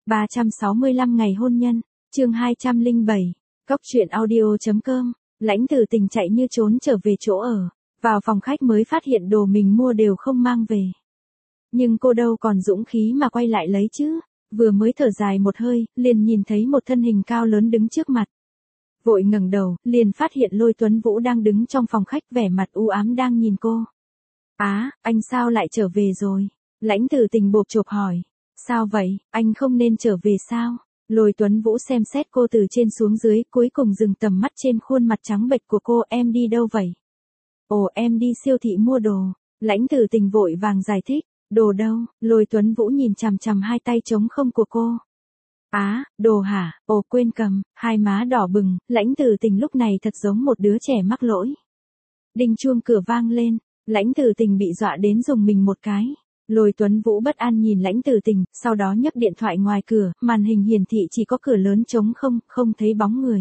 365 ngày hôn nhân, chương 207, Cóc truyện audio.com, Lãnh Tử Tình chạy như trốn trở về chỗ ở, vào phòng khách mới phát hiện đồ mình mua đều không mang về. Nhưng cô đâu còn dũng khí mà quay lại lấy chứ, vừa mới thở dài một hơi, liền nhìn thấy một thân hình cao lớn đứng trước mặt. Vội ngẩng đầu, liền phát hiện Lôi Tuấn Vũ đang đứng trong phòng khách vẻ mặt u ám đang nhìn cô. Anh sao lại trở về rồi? Lãnh Tử Tình bộp chộp hỏi. Sao vậy, anh không nên trở về sao? Lôi Tuấn Vũ xem xét cô từ trên xuống dưới, cuối cùng dừng tầm mắt trên khuôn mặt trắng bệch của cô. Em đi đâu vậy? Ồ, em đi siêu thị mua đồ. Lãnh Tử Tình vội vàng giải thích. Đồ đâu? Lôi Tuấn Vũ nhìn chằm chằm hai tay trống không của cô. Đồ hả? Ồ, quên cầm. Hai má đỏ bừng, Lãnh Tử Tình lúc này thật giống một đứa trẻ mắc lỗi. Đinh chuông cửa vang lên, Lãnh Tử Tình bị dọa đến dùng mình một cái. Lôi Tuấn Vũ bất an nhìn Lãnh Tử Tình, sau đó nhấc điện thoại ngoài cửa, màn hình hiển thị chỉ có cửa lớn trống không, không thấy bóng người.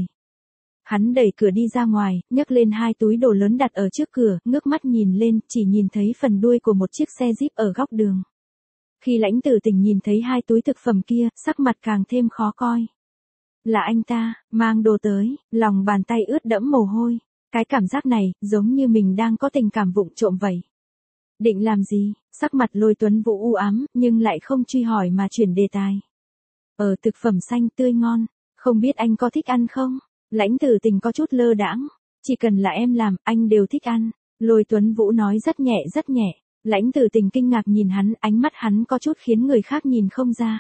Hắn đẩy cửa đi ra ngoài, nhấc lên hai túi đồ lớn đặt ở trước cửa, ngước mắt nhìn lên, chỉ nhìn thấy phần đuôi của một chiếc xe Jeep ở góc đường. Khi Lãnh Tử Tình nhìn thấy hai túi thực phẩm kia, sắc mặt càng thêm khó coi. Là anh ta, mang đồ tới, lòng bàn tay ướt đẫm mồ hôi. Cái cảm giác này, giống như mình đang có tình cảm vụng trộm vậy. Định làm gì? Sắc mặt Lôi Tuấn Vũ u ám, nhưng lại không truy hỏi mà chuyển đề tài. Thực phẩm xanh tươi ngon, không biết anh có thích ăn không? Lãnh Tử Tình có chút lơ đãng. Chỉ cần là em làm, anh đều thích ăn. Lôi Tuấn Vũ nói rất nhẹ rất nhẹ. Lãnh Tử Tình kinh ngạc nhìn hắn, ánh mắt hắn có chút khiến người khác nhìn không ra.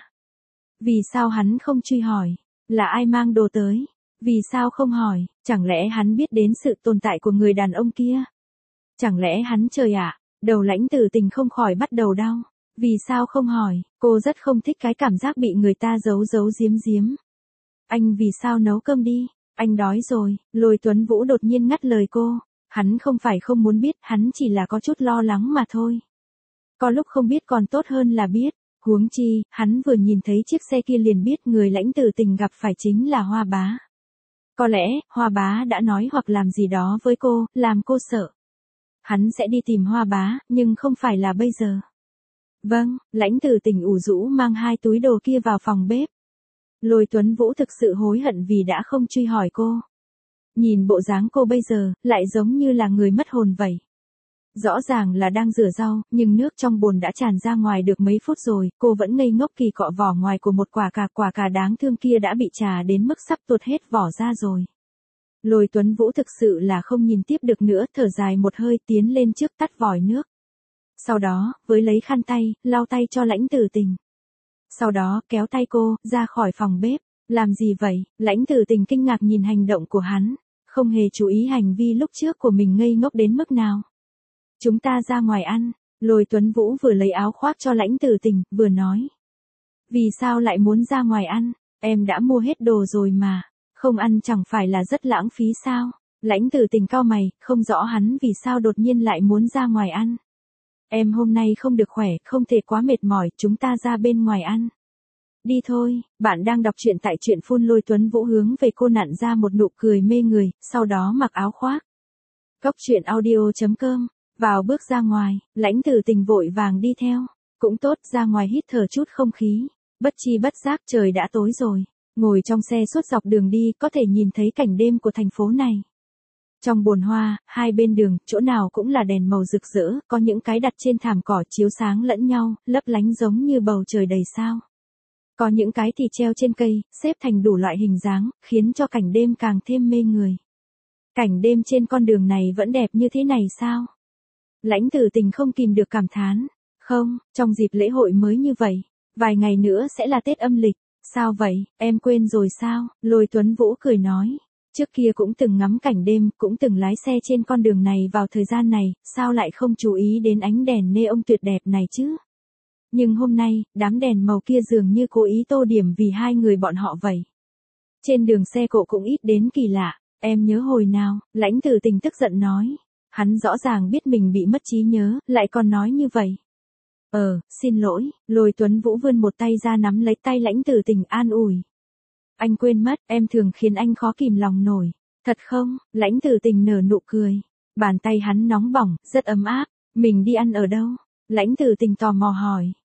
Vì sao hắn không truy hỏi? Là ai mang đồ tới? Vì sao không hỏi? Chẳng lẽ hắn biết đến sự tồn tại của người đàn ông kia? Chẳng lẽ hắn trời ạ? Đầu Lãnh Tử Tình không khỏi bắt đầu đau. Vì sao không hỏi? Cô rất không thích cái cảm giác bị người ta giấu giấu giếm giếm. Anh vì sao nấu cơm đi? Anh đói rồi. Lôi Tuấn Vũ đột nhiên ngắt lời cô. Hắn không phải không muốn biết, hắn chỉ là có chút lo lắng mà thôi. Có lúc không biết còn tốt hơn là biết. Huống chi, hắn vừa nhìn thấy chiếc xe kia liền biết người Lãnh Tử Tình gặp phải chính là Hoa Bá. Có lẽ, Hoa Bá đã nói hoặc làm gì đó với cô, làm cô sợ. Hắn sẽ đi tìm Hoa Bá, nhưng không phải là bây giờ. Vâng, Lãnh Tử Tình ủ rũ mang hai túi đồ kia vào phòng bếp. Lôi Tuấn Vũ thực sự hối hận vì đã không truy hỏi cô. Nhìn bộ dáng cô bây giờ, lại giống như là người mất hồn vậy. Rõ ràng là đang rửa rau, nhưng nước trong bồn đã tràn ra ngoài được mấy phút rồi, cô vẫn ngây ngốc kỳ cọ vỏ ngoài của một quả cà đáng thương kia đã bị trà đến mức sắp tuột hết vỏ ra rồi. Lôi Tuấn Vũ thực sự là không nhìn tiếp được nữa, thở dài một hơi tiến lên trước tắt vòi nước. Sau đó, với lấy khăn tay, lau tay cho Lãnh Tử Tình. Sau đó, kéo tay cô, ra khỏi phòng bếp. Làm gì vậy? Lãnh Tử Tình kinh ngạc nhìn hành động của hắn, không hề chú ý hành vi lúc trước của mình ngây ngốc đến mức nào. Chúng ta ra ngoài ăn. Lôi Tuấn Vũ vừa lấy áo khoác cho Lãnh Tử Tình, vừa nói. Vì sao lại muốn ra ngoài ăn? Em đã mua hết đồ rồi mà. Không ăn chẳng phải là rất lãng phí sao? Lãnh Tử Tình cau mày, không rõ hắn vì sao đột nhiên lại muốn ra ngoài ăn. Em hôm nay không được khỏe, không thể quá mệt mỏi, chúng ta ra bên ngoài ăn. Đi thôi, bạn đang đọc truyện tại truyện phun. Lôi Tuấn Vũ hướng về cô nặn ra một nụ cười mê người, sau đó mặc áo khoác. Cóc truyện audio.com, vào bước ra ngoài, Lãnh Tử Tình vội vàng đi theo. Cũng tốt, ra ngoài hít thở chút không khí. Bất chi bất giác trời đã tối rồi. Ngồi trong xe suốt dọc đường đi, có thể nhìn thấy cảnh đêm của thành phố này. Trong bồn hoa, hai bên đường, chỗ nào cũng là đèn màu rực rỡ, có những cái đặt trên thảm cỏ chiếu sáng lẫn nhau, lấp lánh giống như bầu trời đầy sao. Có những cái thì treo trên cây, xếp thành đủ loại hình dáng, khiến cho cảnh đêm càng thêm mê người. Cảnh đêm trên con đường này vẫn đẹp như thế này sao? Lãnh Tử Tình không kìm được cảm thán. Không, trong dịp lễ hội mới như vậy. Vài ngày nữa sẽ là Tết âm lịch. Sao vậy, em quên rồi sao? Lôi Tuấn Vũ cười nói. Trước kia cũng từng ngắm cảnh đêm, cũng từng lái xe trên con đường này vào thời gian này, sao lại không chú ý đến ánh đèn neon tuyệt đẹp này chứ? Nhưng hôm nay, đám đèn màu kia dường như cố ý tô điểm vì hai người bọn họ vậy. Trên đường xe cộ cũng ít đến kỳ lạ. Em nhớ hồi nào? Lãnh Tử Tình tức giận nói. Hắn rõ ràng biết mình bị mất trí nhớ, lại còn nói như vậy. Xin lỗi. Lôi Tuấn Vũ vươn một tay ra nắm lấy tay Lãnh Tử Tình an ủi. Anh quên mất, em thường khiến anh khó kìm lòng nổi. Thật không? Lãnh Tử Tình nở nụ cười. Bàn tay hắn nóng bỏng, rất ấm áp. Mình đi ăn ở đâu? Lãnh Tử Tình tò mò hỏi.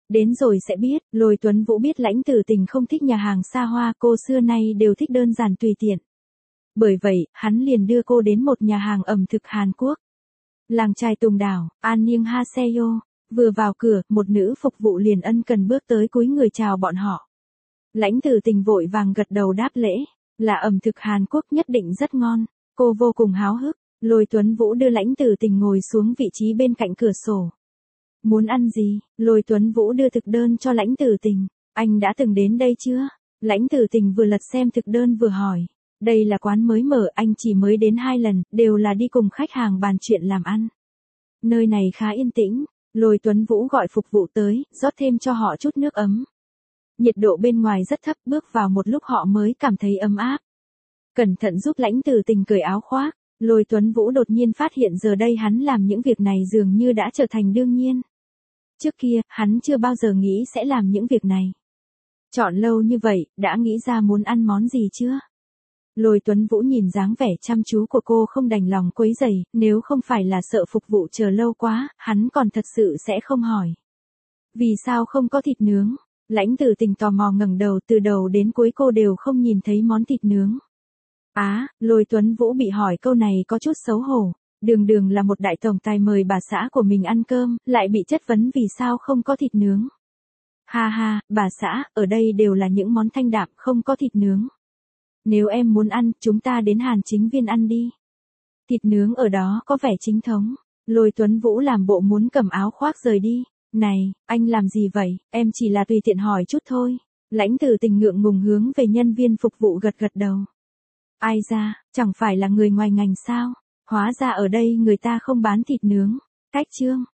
Đến rồi sẽ biết, Lôi Tuấn Vũ biết Lãnh Tử Tình không thích nhà hàng xa hoa, cô xưa nay đều thích đơn giản tùy tiện. Bởi vậy, hắn liền đưa cô đến một nhà hàng ẩm thực Hàn Quốc. Làng trai Tùng Đảo, An Niêng Haseyo. Vừa vào cửa, một nữ phục vụ liền ân cần bước tới cúi người chào bọn họ. Lãnh Tử Tình vội vàng gật đầu đáp lễ, là ẩm thực Hàn Quốc nhất định rất ngon. Cô vô cùng háo hức, Lôi Tuấn Vũ đưa Lãnh Tử Tình ngồi xuống vị trí bên cạnh cửa sổ. Muốn ăn gì? Lôi Tuấn Vũ đưa thực đơn cho Lãnh Tử Tình. Anh đã từng đến đây chưa? Lãnh Tử Tình vừa lật xem thực đơn vừa hỏi. Đây là quán mới mở, anh chỉ mới đến 2 lần, đều là đi cùng khách hàng bàn chuyện làm ăn. Nơi này khá yên tĩnh. Lôi Tuấn Vũ gọi phục vụ tới, rót thêm cho họ chút nước ấm. Nhiệt độ bên ngoài rất thấp, bước vào một lúc họ mới cảm thấy ấm áp. Cẩn thận giúp Lãnh Tử Tình cởi áo khoác. Lôi Tuấn Vũ đột nhiên phát hiện giờ đây hắn làm những việc này dường như đã trở thành đương nhiên. Trước kia, hắn chưa bao giờ nghĩ sẽ làm những việc này. Chọn lâu như vậy, đã nghĩ ra muốn ăn món gì chưa? Lôi Tuấn Vũ nhìn dáng vẻ chăm chú của cô không đành lòng quấy rầy, nếu không phải là sợ phục vụ chờ lâu quá, hắn còn thật sự sẽ không hỏi. Vì sao không có thịt nướng? Lãnh Tử Tình tò mò ngẩng đầu, từ đầu đến cuối cô đều không nhìn thấy món thịt nướng. Lôi Tuấn Vũ bị hỏi câu này có chút xấu hổ. Đường là một đại tổng tài mời bà xã của mình ăn cơm, lại bị chất vấn vì sao không có thịt nướng. Ha ha, bà xã, ở đây đều là những món thanh đạm, không có thịt nướng. Nếu em muốn ăn, chúng ta đến Hàn Chính Viên ăn đi. Thịt nướng ở đó có vẻ chính thống. Lôi Tuấn Vũ làm bộ muốn cầm áo khoác rời đi. Này, anh làm gì vậy, em chỉ là tùy tiện hỏi chút thôi. Lãnh Tử Tình ngượng ngùng hướng về nhân viên phục vụ gật đầu. Ai ra, chẳng phải là người ngoài ngành sao? Hóa ra ở đây người ta không bán thịt nướng. Cách chương.